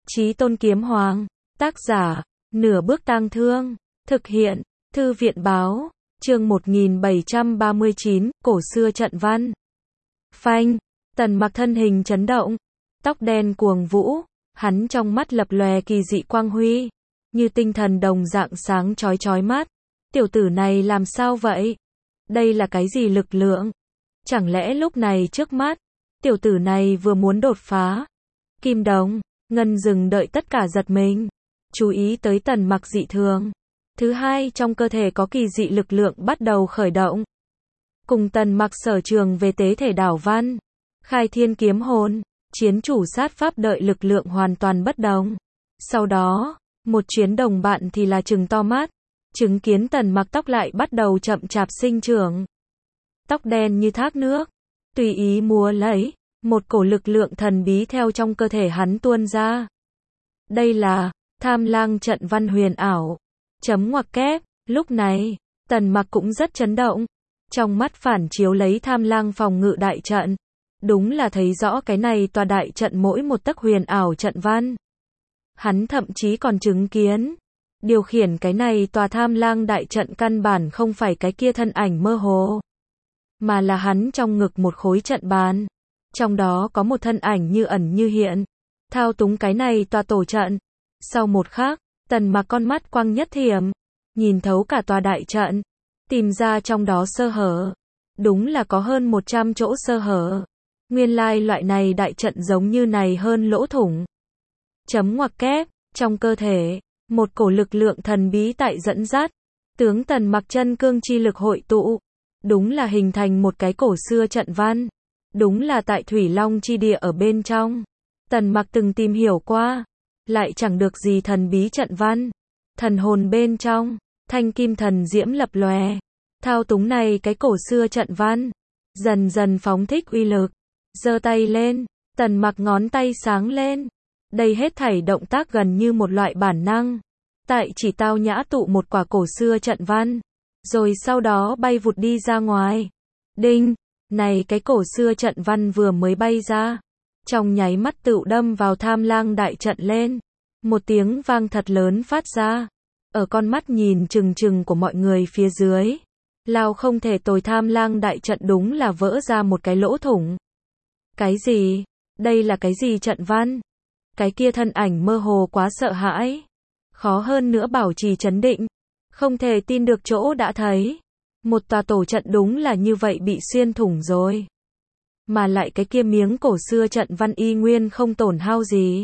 Chí Tôn Kiếm Hoàng, tác giả, Nửa Bước Tang Thương, thực hiện, Thư viện báo, chương 1739, cổ xưa trận văn. Phanh, Tần Mặc thân hình chấn động, tóc đen cuồng vũ, hắn trong mắt lập lòe kỳ dị quang huy, như tinh thần đồng dạng sáng chói chói mắt. Tiểu tử này làm sao vậy? Đây là cái gì lực lượng? Chẳng lẽ lúc này trước mắt, tiểu tử này vừa muốn đột phá? Kim Đồng, Ngân dừng đợi tất cả giật mình, chú ý tới Tần Mặc dị thường. Thứ hai, trong cơ thể có kỳ dị lực lượng bắt đầu khởi động. Cùng Tần Mặc sở trường về tế thể đảo văn, khai thiên kiếm hồn, chiến chủ sát pháp đợi lực lượng hoàn toàn bất đồng. Sau đó, một chuyến đồng bạn thì là trừng to mắt, chứng kiến Tần Mặc tóc lại bắt đầu chậm chạp sinh trưởng. Tóc đen như thác nước, tùy ý múa lấy, một cổ lực lượng thần bí theo trong cơ thể hắn tuôn ra. Đây là Tham Lang trận văn huyền ảo. Chấm ngoặc kép, lúc này, Tần Mặc cũng rất chấn động. Trong mắt phản chiếu lấy Tham Lang phòng ngự đại trận. Đúng là thấy rõ cái này tòa đại trận mỗi một tấc huyền ảo trận văn. Hắn thậm chí còn chứng kiến, điều khiển cái này tòa Tham Lang đại trận căn bản không phải cái kia thân ảnh mơ hồ, mà là hắn trong ngực một khối trận bàn. Trong đó có một thân ảnh như ẩn như hiện, thao túng cái này tòa tổ trận. Sau một khắc, Tần Mặc con mắt quang nhất thiểm, nhìn thấu cả tòa đại trận, tìm ra trong đó sơ hở. Đúng là có hơn 100 chỗ sơ hở. Nguyên lai loại này đại trận giống như này hơn lỗ thủng. Chấm ngoặc kép, trong cơ thể, một cổ lực lượng thần bí tại dẫn dắt, tướng Tần Mặc chân cương chi lực hội tụ, đúng là hình thành một cái cổ xưa trận văn. Đúng là tại Thủy Long chi địa ở bên trong. Tần Mặc từng tìm hiểu qua, lại chẳng được gì thần bí trận văn. Thần hồn bên trong, thanh kim thần diễm lập lòe, thao túng này cái cổ xưa trận văn, dần dần phóng thích uy lực. Giơ tay lên, Tần Mặc ngón tay sáng lên. Đây hết thảy động tác gần như một loại bản năng. Tại chỉ tao nhã tụ một quả cổ xưa trận văn, rồi sau đó bay vụt đi ra ngoài. Đinh, này cái cổ xưa trận văn vừa mới bay ra, trong nháy mắt tựu đâm vào Tham Lang đại trận lên. Một tiếng vang thật lớn phát ra, ở con mắt nhìn chừng chừng của mọi người phía dưới. Lao không thể tồi Tham Lang đại trận đúng là vỡ ra một cái lỗ thủng. Cái gì? Đây là cái gì trận văn? Cái kia thân ảnh mơ hồ quá sợ hãi. Khó hơn nữa bảo trì trấn định. Không thể tin được chỗ đã thấy. Một tòa tổ trận đúng là như vậy bị xuyên thủng rồi. Mà lại cái kia miếng cổ xưa trận văn y nguyên không tổn hao gì.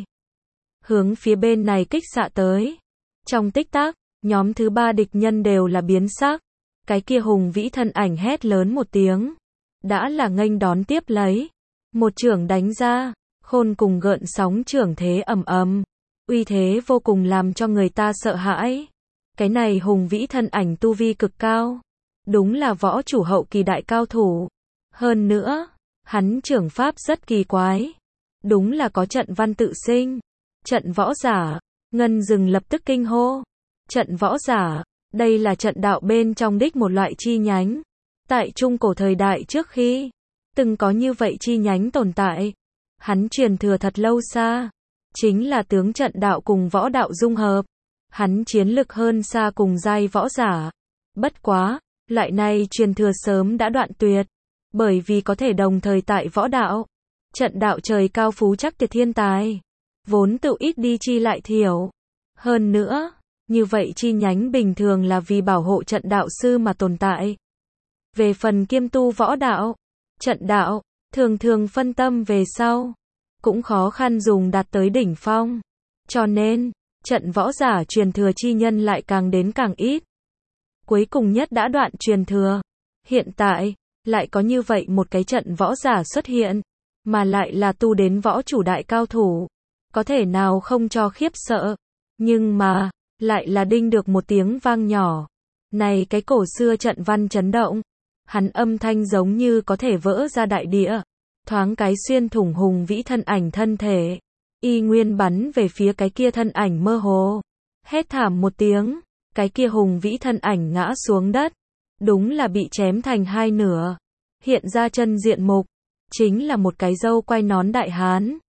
Hướng phía bên này kích xạ tới. Trong tích tắc, nhóm thứ ba địch nhân đều là biến sắc. Cái kia hùng vĩ thân ảnh hét lớn một tiếng. Đã là nghênh đón tiếp lấy. Một chưởng đánh ra, khôn cùng gợn sóng chưởng thế ầm ầm. Uy thế vô cùng làm cho người ta sợ hãi. Cái này hùng vĩ thân ảnh tu vi cực cao. Đúng là võ chủ hậu kỳ đại cao thủ. Hơn nữa, hắn chưởng pháp rất kỳ quái. Đúng là có trận văn tự sinh. Trận võ giả, Ngân dừng lập tức kinh hô. Trận võ giả, đây là trận đạo bên trong đích một loại chi nhánh. Tại trung cổ thời đại trước khi, từng có như vậy chi nhánh tồn tại. Hắn truyền thừa thật lâu xa. Chính là tướng trận đạo cùng võ đạo dung hợp. Hắn chiến lực hơn xa cùng giai võ giả. Bất quá, loại này truyền thừa sớm đã đoạn tuyệt. Bởi vì có thể đồng thời tại võ đạo, trận đạo trời cao phú chắc tuyệt thiên tài. Vốn tự ít đi chi lại thiểu. Hơn nữa, như vậy chi nhánh bình thường là vì bảo hộ trận đạo sư mà tồn tại. Về phần kiêm tu võ đạo, trận đạo, thường thường phân tâm về sau, cũng khó khăn dùng đạt tới đỉnh phong. Cho nên, trận võ giả truyền thừa chi nhân lại càng đến càng ít. Cuối cùng nhất đã đoạn truyền thừa. Hiện tại, lại có như vậy một cái trận võ giả xuất hiện, mà lại là tu đến võ chủ đại cao thủ. Có thể nào không cho khiếp sợ. Nhưng mà, lại là đinh được một tiếng vang nhỏ. Này cái cổ xưa trận văn chấn động. Hắn âm thanh giống như có thể vỡ ra đại địa. Thoáng cái xuyên thủng hùng vĩ thân ảnh thân thể. Y nguyên bắn về phía cái kia thân ảnh mơ hồ. Hét thảm một tiếng. Cái kia hùng vĩ thân ảnh ngã xuống đất. Đúng là bị chém thành hai nửa. Hiện ra chân diện mục. Chính là một cái râu quai nón đại hán.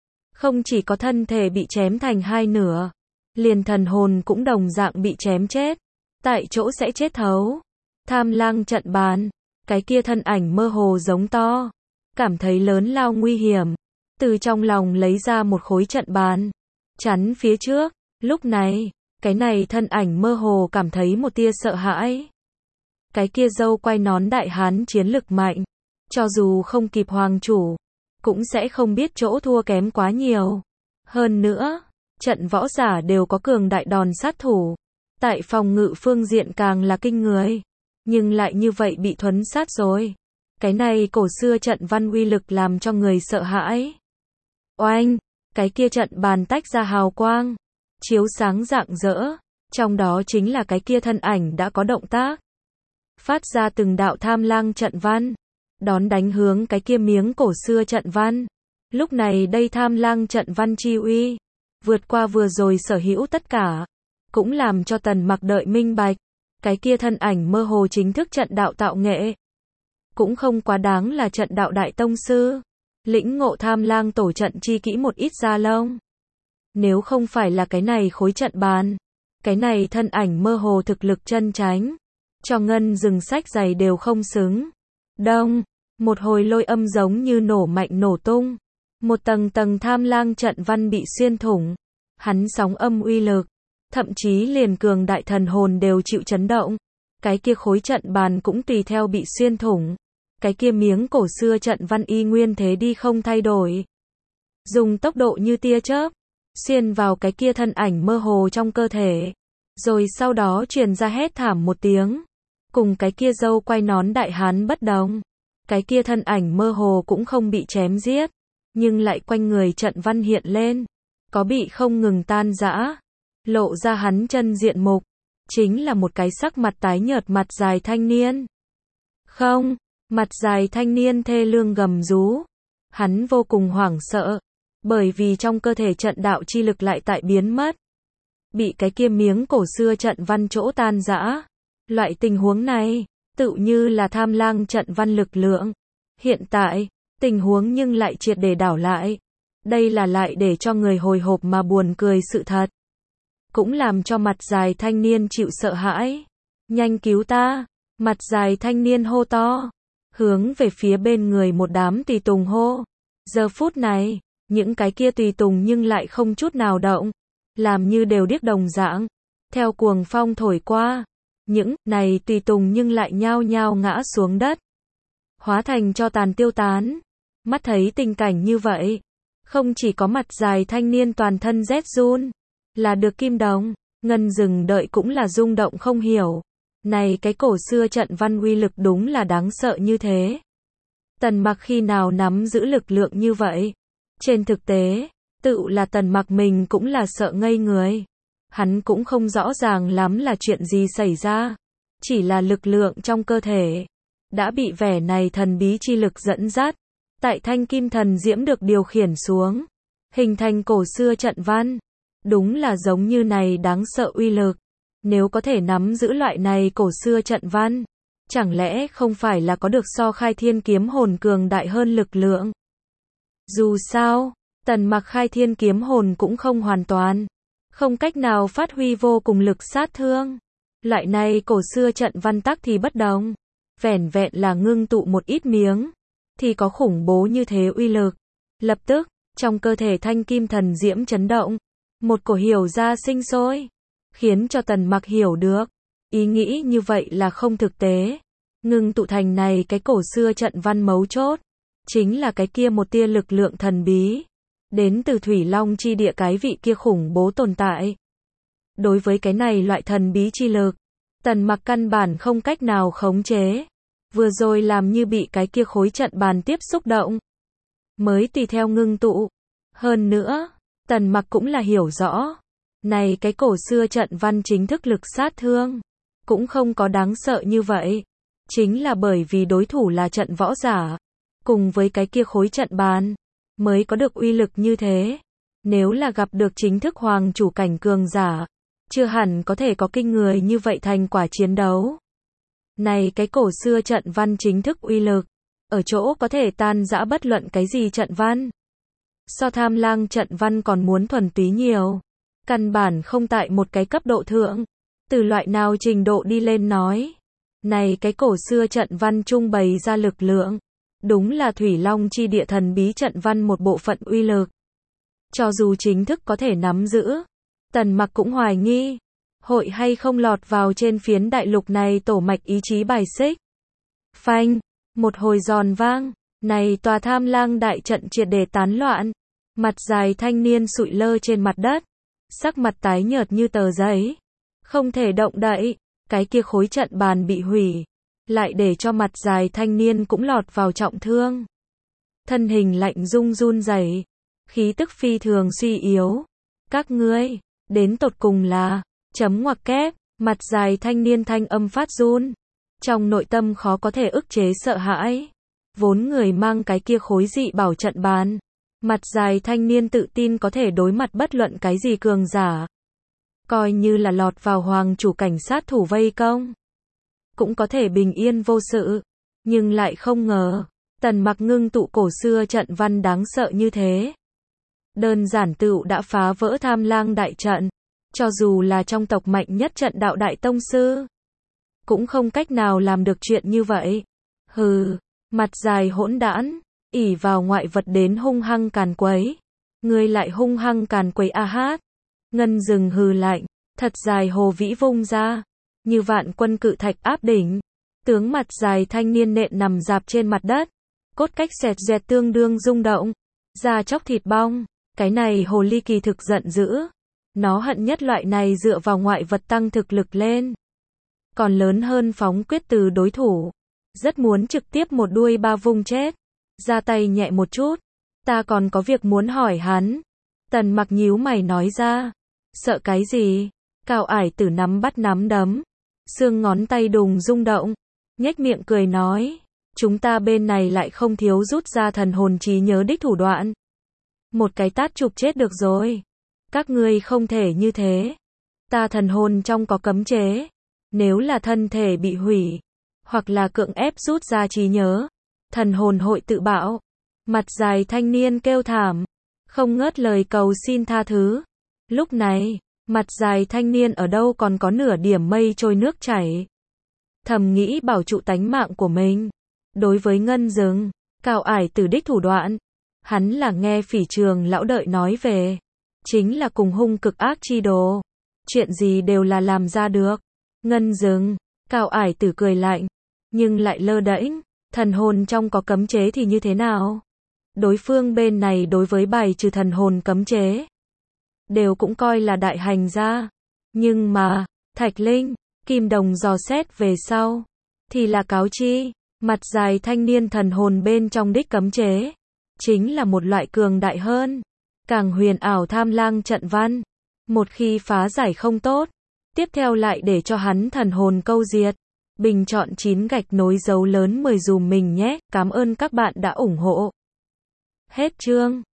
Không chỉ có thân thể bị chém thành hai nửa, liền thần hồn cũng đồng dạng bị chém chết, tại chỗ sẽ chết thấu. Tham lang trận bàn, cái kia thân ảnh mơ hồ giống to, cảm thấy lớn lao nguy hiểm, từ trong lòng lấy ra một khối trận bàn, chắn phía trước. Lúc này, cái này thân ảnh mơ hồ cảm thấy một tia sợ hãi. Cái kia dâu quay nón đại hán chiến lực mạnh, cho dù không kịp hoàng chủ, cũng sẽ không biết chỗ thua kém quá nhiều. Hơn nữa, trận võ giả đều có cường đại đòn sát thủ, tại phòng ngự phương diện càng là kinh người, nhưng lại như vậy bị thuấn sát rồi. Cái này cổ xưa trận văn uy lực làm cho người sợ hãi. Oanh, cái kia trận bàn tách ra hào quang, chiếu sáng rạng rỡ, trong đó chính là cái kia thân ảnh đã có động tác, phát ra từng đạo tham lang trận văn, đón đánh hướng cái kia miếng cổ xưa trận văn. Lúc này đây tham lang trận văn chi uy, vượt qua vừa rồi sở hữu tất cả, cũng làm cho Tần Mặc đợi minh bạch, cái kia thân ảnh mơ hồ chính thức trận đạo tạo nghệ, cũng không quá đáng là trận đạo đại tông sư, lĩnh ngộ tham lang tổ trận chi kỹ một ít da lông. Nếu không phải là cái này khối trận bàn, cái này thân ảnh mơ hồ thực lực chân chánh, cho ngân rừng sách giày đều không xứng. Đông, một hồi lôi âm giống như nổ mạnh nổ tung, một tầng tầng tham lang trận văn bị xuyên thủng, hắn sóng âm uy lực, thậm chí liền cường đại thần hồn đều chịu chấn động. Cái kia khối trận bàn cũng tùy theo bị xuyên thủng, cái kia miếng cổ xưa trận văn y nguyên thế đi không thay đổi, dùng tốc độ như tia chớp, xuyên vào cái kia thân ảnh mơ hồ trong cơ thể, rồi sau đó truyền ra hét thảm một tiếng. Cùng cái kia dâu quay nón đại hán bất đồng, cái kia thân ảnh mơ hồ cũng không bị chém giết, nhưng lại quanh người trận văn hiện lên, có bị không ngừng tan rã, lộ ra hắn chân diện mục, chính là một cái sắc mặt tái nhợt mặt dài thanh niên. Không, mặt dài thanh niên thê lương gầm rú, hắn vô cùng hoảng sợ, bởi vì trong cơ thể trận đạo chi lực lại tại biến mất, bị cái kia miếng cổ xưa trận văn chỗ tan rã. Loại tình huống này, tự như là tham lang trận văn lực lượng. Hiện tại, tình huống nhưng lại triệt để đảo lại. Đây là lại để cho người hồi hộp mà buồn cười sự thật. Cũng làm cho mặt dài thanh niên chịu sợ hãi. Nhanh cứu ta, mặt dài thanh niên hô to, hướng về phía bên người một đám tùy tùng hô. Giờ phút này, những cái kia tùy tùng nhưng lại không chút nào động, làm như đều điếc đồng dạng. Theo cuồng phong thổi qua, những này tùy tùng nhưng lại nhao nhao ngã xuống đất, hóa thành tro tàn tiêu tán. Mắt thấy tình cảnh như vậy, không chỉ có mặt dài thanh niên toàn thân rét run, là được Kim Đồng, Ngân Dừng đợi cũng là rung động không hiểu. Này cái cổ xưa trận văn uy lực đúng là đáng sợ như thế. Tần Mặc khi nào nắm giữ lực lượng như vậy? Trên thực tế, tự là Tần Mặc mình cũng là sợ ngây người. Hắn cũng không rõ ràng lắm là chuyện gì xảy ra, chỉ là lực lượng trong cơ thể đã bị vẻ này thần bí chi lực dẫn dắt, tại thanh kim thần diễm được điều khiển xuống, hình thành cổ xưa trận văn. Đúng là giống như này đáng sợ uy lực. Nếu có thể nắm giữ loại này cổ xưa trận văn, chẳng lẽ không phải là có được so khai thiên kiếm hồn cường đại hơn lực lượng? Dù sao, Tần Mặc khai thiên kiếm hồn cũng không hoàn toàn, không cách nào phát huy vô cùng lực sát thương. Loại này cổ xưa trận văn tắc thì bất đồng, vẻn vẹn là ngưng tụ một ít miếng, thì có khủng bố như thế uy lực. Lập tức, trong cơ thể thanh kim thần diễm chấn động, một cổ hiểu ra sinh sôi, khiến cho Tần Mặc hiểu được, ý nghĩ như vậy là không thực tế. Ngưng tụ thành này cái cổ xưa trận văn mấu chốt, chính là cái kia một tia lực lượng thần bí, đến từ Thủy Long chi địa cái vị kia khủng bố tồn tại. Đối với cái này loại thần bí chi lực, Tần Mặc căn bản không cách nào khống chế. Vừa rồi làm như bị cái kia khối trận bàn tiếp xúc động, mới tùy theo ngưng tụ. Hơn nữa, Tần Mặc cũng là hiểu rõ, này cái cổ xưa trận văn chính thức lực sát thương, cũng không có đáng sợ như vậy. Chính là bởi vì đối thủ là trận võ giả, cùng với cái kia khối trận bàn, mới có được uy lực như thế. Nếu là gặp được chính thức hoàng chủ cảnh cường giả, chưa hẳn có thể có kinh người như vậy thành quả chiến đấu. Này cái cổ xưa trận văn chính thức uy lực, ở chỗ có thể tan rã bất luận cái gì trận văn. so tham lang trận văn còn muốn thuần túy nhiều. Căn bản không tại một cái cấp độ thượng. Từ loại nào trình độ đi lên nói. Này cái cổ xưa trận văn trung bày ra lực lượng. Đúng là Thủy Long chi địa thần bí trận văn một bộ phận uy lực. Cho dù chính thức có thể nắm giữ, Tần Mặc cũng hoài nghi, hội hay không lọt vào trên phiến đại lục này tổ mạch ý chí bài xích. Phanh, một hồi giòn vang, này tòa tham lang đại trận triệt để tán loạn, mặt dài thanh niên sụi lơ trên mặt đất, sắc mặt tái nhợt như tờ giấy, không thể động đậy, cái kia khối trận bàn bị hủy, lại để cho mặt dài thanh niên cũng lọt vào trọng thương. Thân hình lạnh rung run rẩy, khí tức phi thường suy yếu. Các ngươi, đến tột cùng là, chấm ngoặc kép, mặt dài thanh niên thanh âm phát run. Trong nội tâm khó có thể ức chế sợ hãi. Vốn người mang cái kia khối dị bảo trận bàn. Mặt dài thanh niên tự tin có thể đối mặt bất luận cái gì cường giả. Coi như là lọt vào hoàng chủ cảnh sát thủ vây công. Cũng có thể bình yên vô sự. Nhưng lại không ngờ, Tần Mặc ngưng tụ cổ xưa trận văn đáng sợ như thế. Đơn giản tựu đã phá vỡ tham lang đại trận. Cho dù là trong tộc mạnh nhất trận đạo đại tông sư, cũng không cách nào làm được chuyện như vậy. Hừ, mặt dài hỗn đản, ỷ vào ngoại vật đến hung hăng càn quấy. Ngươi lại hung hăng càn quấy a hát. Ngân rừng hừ lạnh, thật dài hồ vĩ vung ra, như vạn quân cự thạch áp đỉnh. Tướng mặt dài thanh niên nện nằm dạp trên mặt đất, cốt cách xẹt dẹt tương đương rung động, da chóc thịt bong. Cái này hồ ly kỳ thực giận dữ. Nó hận nhất loại này dựa vào ngoại vật tăng thực lực lên. Còn lớn hơn phóng quyết từ đối thủ. Rất muốn trực tiếp một đuôi ba vung chết. Ra tay nhẹ một chút. Ta còn có việc muốn hỏi hắn. Tần Mặc nhíu mày nói ra. Sợ cái gì? Cao Ải Tử nắm bắt nắm đấm. Xương ngón tay đùng rung động. Nhếch miệng cười nói. Chúng ta bên này lại không thiếu rút ra thần hồn trí nhớ đích thủ đoạn. Một cái tát chụp chết được rồi. Các ngươi không thể như thế. Ta thần hồn trong có cấm chế. Nếu là thân thể bị hủy, hoặc là cưỡng ép rút ra trí nhớ, thần hồn hội tự bạo. Mặt dài thanh niên kêu thảm, không ngớt lời cầu xin tha thứ. Lúc này, mặt dài thanh niên ở đâu còn có nửa điểm mây trôi nước chảy. Thầm nghĩ bảo trụ tánh mạng của mình. Đối với Ngân Dừng, Cao Ải Tử đích thủ đoạn, hắn là nghe Phỉ Trường lão đợi nói về. Chính là cùng hung cực ác chi đồ. Chuyện gì đều là làm ra được. Ngân Dừng, Cao Ải Tử cười lạnh, nhưng lại lơ đễnh, thần hồn trong có cấm chế thì như thế nào? Đối phương bên này đối với bài trừ thần hồn cấm chế, đều cũng coi là đại hành gia. Nhưng mà, Thạch Linh, Kim Đồng dò xét về sau, thì là cáo chi, mặt dài thanh niên thần hồn bên trong đích cấm chế, chính là một loại cường đại hơn, càng huyền ảo tham lang trận văn. Một khi phá giải không tốt, tiếp theo lại để cho hắn thần hồn câu diệt. Bình chọn 9 gạch nối dấu lớn 10 dùm mình nhé. Cảm ơn các bạn đã ủng hộ. Hết chương.